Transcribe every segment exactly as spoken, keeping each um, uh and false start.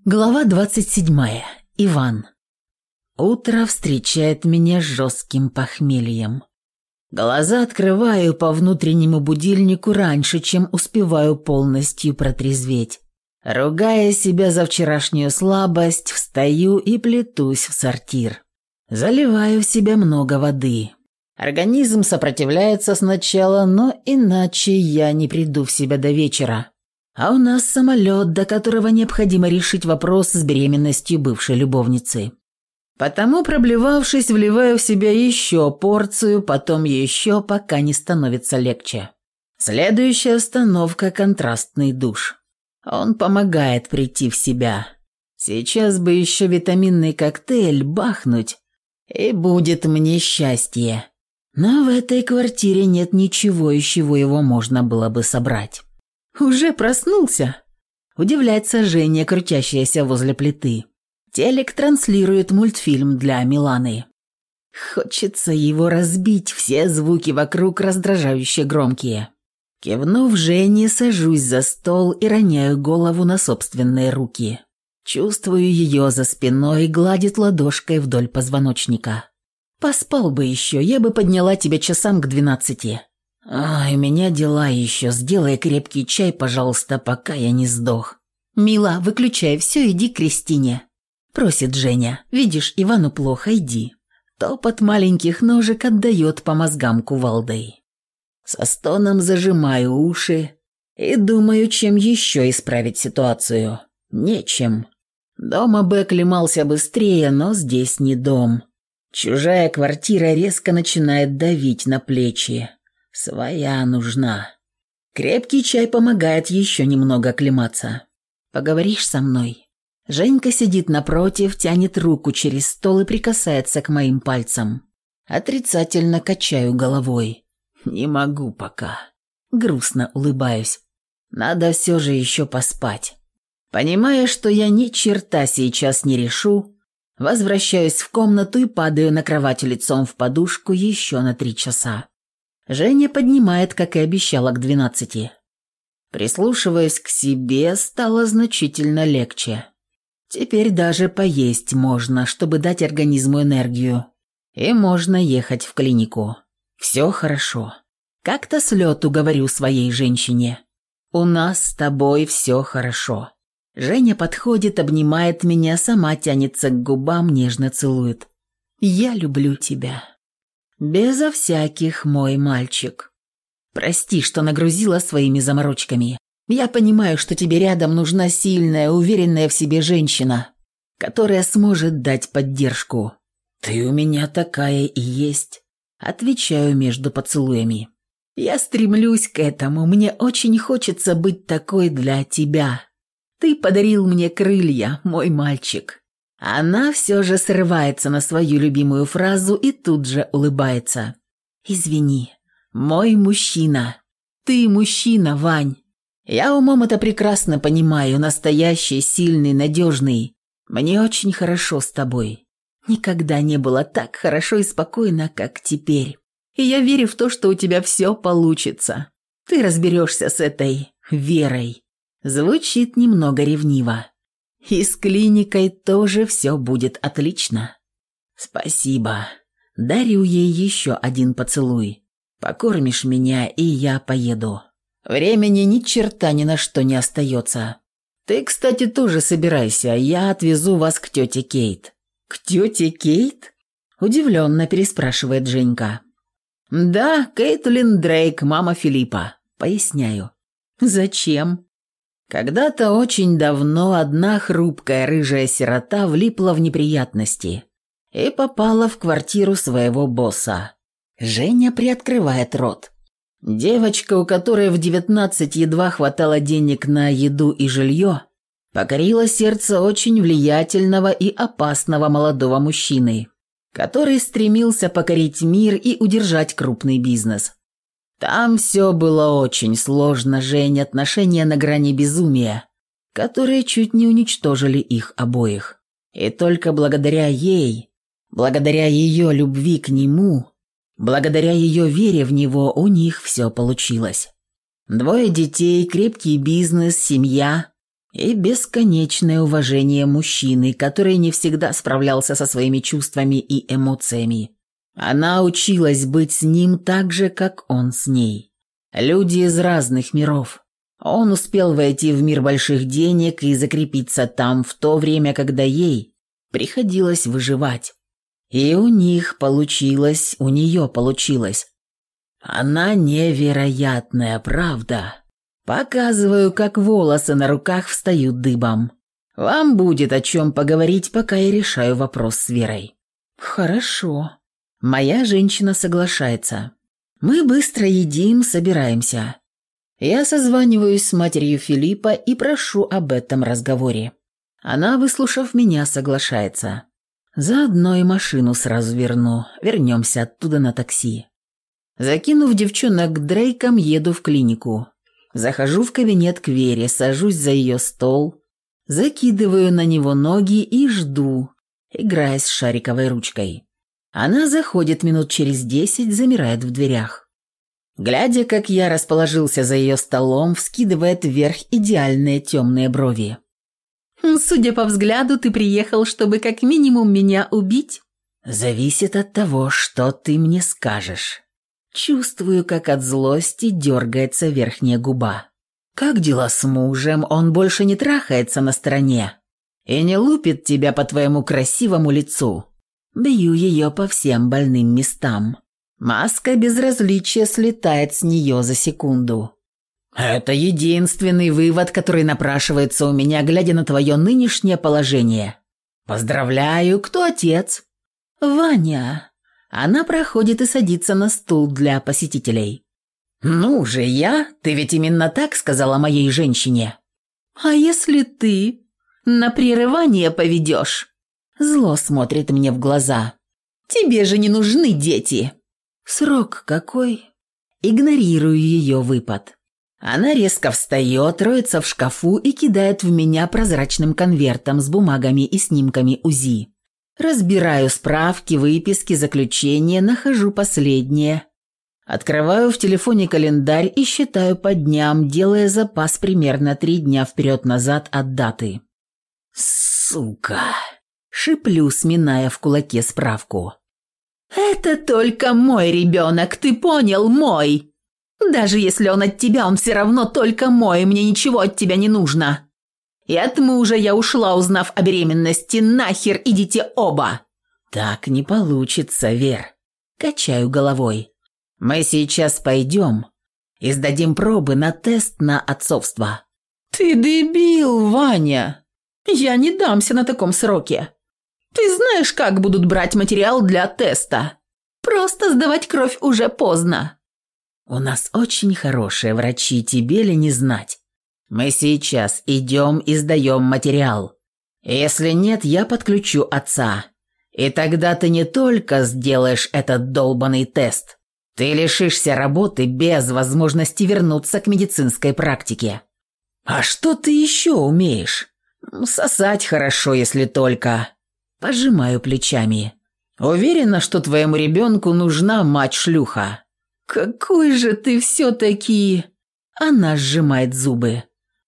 Глава двадцать седьмая. Иван. Утро встречает меня жестким похмельем. Глаза открываю по внутреннему будильнику раньше, чем успеваю полностью протрезветь. Ругая себя за вчерашнюю слабость, встаю и плетусь в сортир. Заливаю в себя много воды. Организм сопротивляется сначала, но иначе я не приду в себя до вечера. А у нас самолет, до которого необходимо решить вопрос с беременностью бывшей любовницы. Потому, проблевавшись, вливаю в себя еще порцию, потом еще, пока не становится легче. Следующая остановка – контрастный душ. Он помогает прийти в себя. Сейчас бы еще витаминный коктейль бахнуть, и будет мне счастье. Но в этой квартире нет ничего, из чего его можно было бы собрать. «Уже проснулся?» – удивляется Женя, крутящаяся возле плиты. Телек транслирует мультфильм для Миланы. Хочется его разбить, все звуки вокруг раздражающе громкие. Кивнув Жене, сажусь за стол и роняю голову на собственные руки. Чувствую ее за спиной, гладит ладошкой вдоль позвоночника. «Поспал бы еще, я бы подняла тебя часам к двенадцати». «Ай, у меня дела еще. Сделай крепкий чай, пожалуйста, пока я не сдох». «Мила, выключай все, иди к Кристине», – просит Женя. «Видишь, Ивану плохо, иди». Топот маленьких ножек отдает по мозгам кувалдой. Со стоном зажимаю уши и думаю, чем еще исправить ситуацию. Нечем. Дома бы оклемался быстрее, но здесь не дом. Чужая квартира резко начинает давить на плечи. Своя нужна. Крепкий чай помогает еще немного оклематься. «Поговоришь со мной?» Женька сидит напротив, тянет руку через стол и прикасается к моим пальцам. Отрицательно качаю головой. «Не могу пока». Грустно улыбаюсь. Надо все же еще поспать. Понимая, что я ни черта сейчас не решу, возвращаюсь в комнату и падаю на кровать лицом в подушку еще на три часа. Женя поднимает, как и обещала, к двенадцати. Прислушиваясь к себе, стало значительно легче. Теперь даже поесть можно, чтобы дать организму энергию. И можно ехать в клинику. Все хорошо. Как-то с лету говорю своей женщине. У нас с тобой все хорошо. Женя подходит, обнимает меня, сама тянется к губам, нежно целует. Я люблю тебя. Безо всяких, мой мальчик. Прости, что нагрузила своими заморочками. Я понимаю, что тебе рядом нужна сильная, уверенная в себе женщина, которая сможет дать поддержку. Ты у меня такая и есть. Отвечаю между поцелуями. Я стремлюсь к этому, мне очень хочется быть такой для тебя. Ты подарил мне крылья, мой мальчик. Она все же срывается на свою любимую фразу и тут же улыбается. «Извини, мой мужчина. Ты мужчина, Вань. Я умом это прекрасно понимаю, настоящий, сильный, надежный. Мне очень хорошо с тобой. Никогда не было так хорошо и спокойно, как теперь. И я верю в то, что у тебя все получится. Ты разберешься с этой Верой». Звучит немного ревниво. И с клиникой тоже все будет отлично. Спасибо. Дарю ей еще один поцелуй. Покормишь меня, и я поеду. Времени ни черта ни на что не остается. Ты, кстати, тоже собирайся, я отвезу вас к тете Кейт. К тете Кейт? Удивленно переспрашивает Женька. Да, Кейтлин Дрейк, мама Филиппа. Поясняю. Зачем? Когда-то очень давно одна хрупкая рыжая сирота влипла в неприятности и попала в квартиру своего босса. Женя приоткрывает рот. Девочка, у которой в девятнадцать едва хватало денег на еду и жилье, покорила сердце очень влиятельного и опасного молодого мужчины, который стремился покорить мир и удержать крупный бизнес. Там все было очень сложно, Жень, отношения на грани безумия, которые чуть не уничтожили их обоих. И только благодаря ей, благодаря ее любви к нему, благодаря ее вере в него у них все получилось. Двое детей, крепкий бизнес, семья и бесконечное уважение мужчины, который не всегда справлялся со своими чувствами и эмоциями. Она училась быть с ним так же, как он с ней. Люди из разных миров. Он успел войти в мир больших денег и закрепиться там в то время, когда ей приходилось выживать. И у них получилось, у нее получилось. Она невероятная, правда. Показываю, как волосы на руках встают дыбом. Вам будет о чем поговорить, пока я решаю вопрос с Верой. Хорошо. Моя женщина соглашается. Мы быстро едим, собираемся. Я созваниваюсь с матерью Филиппа и прошу об этом разговоре. Она, выслушав меня, соглашается. Заодно и машину сразу верну. Вернемся оттуда на такси. Закинув девчонок к Дрейкам, еду в клинику. Захожу в кабинет к Вере, сажусь за ее стол, закидываю на него ноги и жду, играя с шариковой ручкой. Она заходит минут через десять, замирает в дверях. Глядя, как я расположился за ее столом, вскидывает вверх идеальные темные брови. «Судя по взгляду, ты приехал, чтобы как минимум меня убить?» «Зависит от того, что ты мне скажешь». Чувствую, как от злости дергается верхняя губа. «Как дела с мужем? Он больше не трахается на стороне и не лупит тебя по твоему красивому лицу?» Бью ее по всем больным местам. Маска безразличия слетает с нее за секунду. «Это единственный вывод, который напрашивается у меня, глядя на твое нынешнее положение. Поздравляю, кто отец?» «Ваня». Она проходит и садится на стул для посетителей. «Ну же, я? Ты ведь именно так сказала моей женщине». «А если ты на прерывание поведешь?» Зло смотрит мне в глаза. «Тебе же не нужны дети». «Срок какой?» Игнорирую ее выпад. Она резко встает, роется в шкафу и кидает в меня прозрачным конвертом с бумагами и снимками УЗИ. Разбираю справки, выписки, заключения, нахожу последнее. Открываю в телефоне календарь и считаю по дням, делая запас примерно три дня вперед-назад от даты. «Сука!» – шиплю, сминая в кулаке справку. «Это только мой ребенок, ты понял, мой! Даже если он от тебя, он все равно только мой, мне ничего от тебя не нужно. И от мужа я ушла, узнав о беременности, нахер идите оба!» «Так не получится, Вер». Качаю головой. «Мы сейчас пойдем и сдадим пробы на тест на отцовство». «Ты дебил, Ваня! Я не дамся на таком сроке. Ты знаешь, как будут брать материал для теста? Просто сдавать кровь уже поздно». «У нас очень хорошие врачи, тебе ли не знать? Мы сейчас идем и сдаем материал. Если нет, я подключу отца. И тогда ты не только сделаешь этот долбанный тест, ты лишишься работы без возможности вернуться к медицинской практике. А что ты еще умеешь? Сосать хорошо, если только». Пожимаю плечами. «Уверена, что твоему ребенку нужна мать-шлюха». «Какой же ты все-таки...» Она сжимает зубы.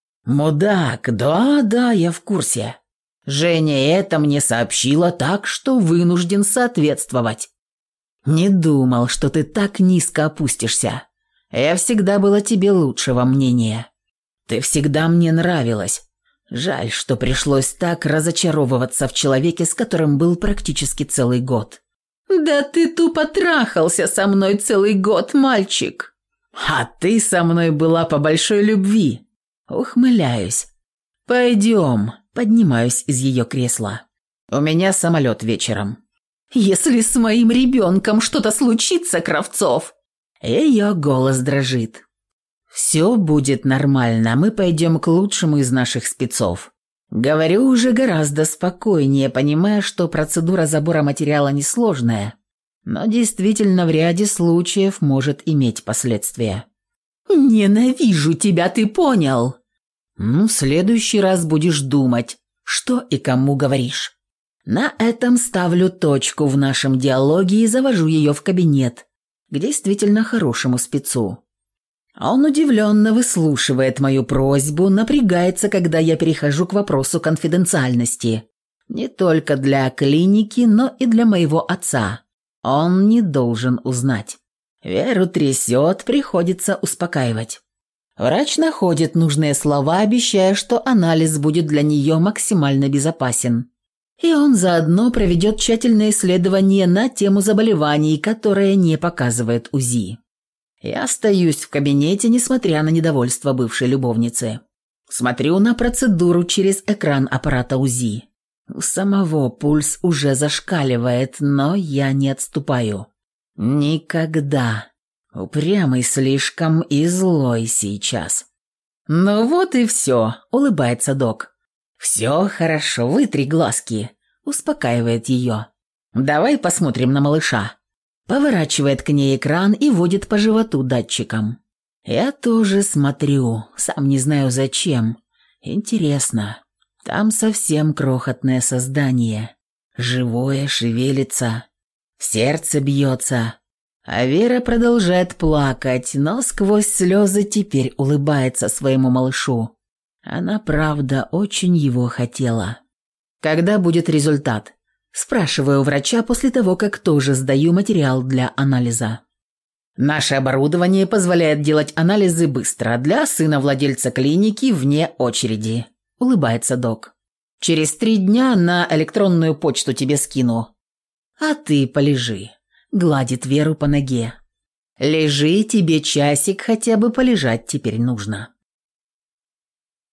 «Мудак, да-да, я в курсе. Женя это мне сообщила, так что вынужден соответствовать. Не думал, что ты так низко опустишься. Я всегда была тебе лучшего мнения. Ты всегда мне нравилась. Жаль, что пришлось так разочаровываться в человеке, с которым был практически целый год». «Да ты тупо трахался со мной целый год, мальчик». «А ты со мной была по большой любви». Ухмыляюсь. «Пойдем», поднимаюсь из ее кресла. «У меня самолет вечером». «Если с моим ребенком что-то случится, Кравцов...» Ее голос дрожит. «Все будет нормально, мы пойдем к лучшему из наших спецов». Говорю уже гораздо спокойнее, понимая, что процедура забора материала несложная, но действительно в ряде случаев может иметь последствия. «Ненавижу тебя, ты понял?» «Ну, в следующий раз будешь думать, что и кому говоришь». На этом ставлю точку в нашем диалоге и завожу ее в кабинет к действительно хорошему спецу. Он удивленно выслушивает мою просьбу, напрягается, когда я перехожу к вопросу конфиденциальности. Не только для клиники, но и для моего отца. Он не должен узнать. Веру трясет, приходится успокаивать. Врач находит нужные слова, обещая, что анализ будет для нее максимально безопасен. И он заодно проведет тщательное исследование на тему заболеваний, которые не показывает УЗИ. Я остаюсь в кабинете, несмотря на недовольство бывшей любовницы. Смотрю на процедуру через экран аппарата УЗИ. У самого пульс уже зашкаливает, но я не отступаю. Никогда. Упрямый слишком и злой сейчас. «Ну вот и все», — улыбается док. «Все хорошо, вытри глазки», — успокаивает ее. «Давай посмотрим на малыша». Поворачивает к ней экран и водит по животу датчиком. Я тоже смотрю, сам не знаю зачем. Интересно. Там совсем крохотное создание. Живое, шевелится. Сердце бьется. А Вера продолжает плакать, но сквозь слезы теперь улыбается своему малышу. Она, правда, очень его хотела. «Когда будет результат?» Спрашиваю врача после того, как тоже сдаю материал для анализа. «Наше оборудование позволяет делать анализы быстро, для сына владельца клиники вне очереди», – улыбается док. «Через три дня на электронную почту тебе скину. А ты полежи», – гладит Веру по ноге. «Лежи, тебе часик хотя бы полежать теперь нужно».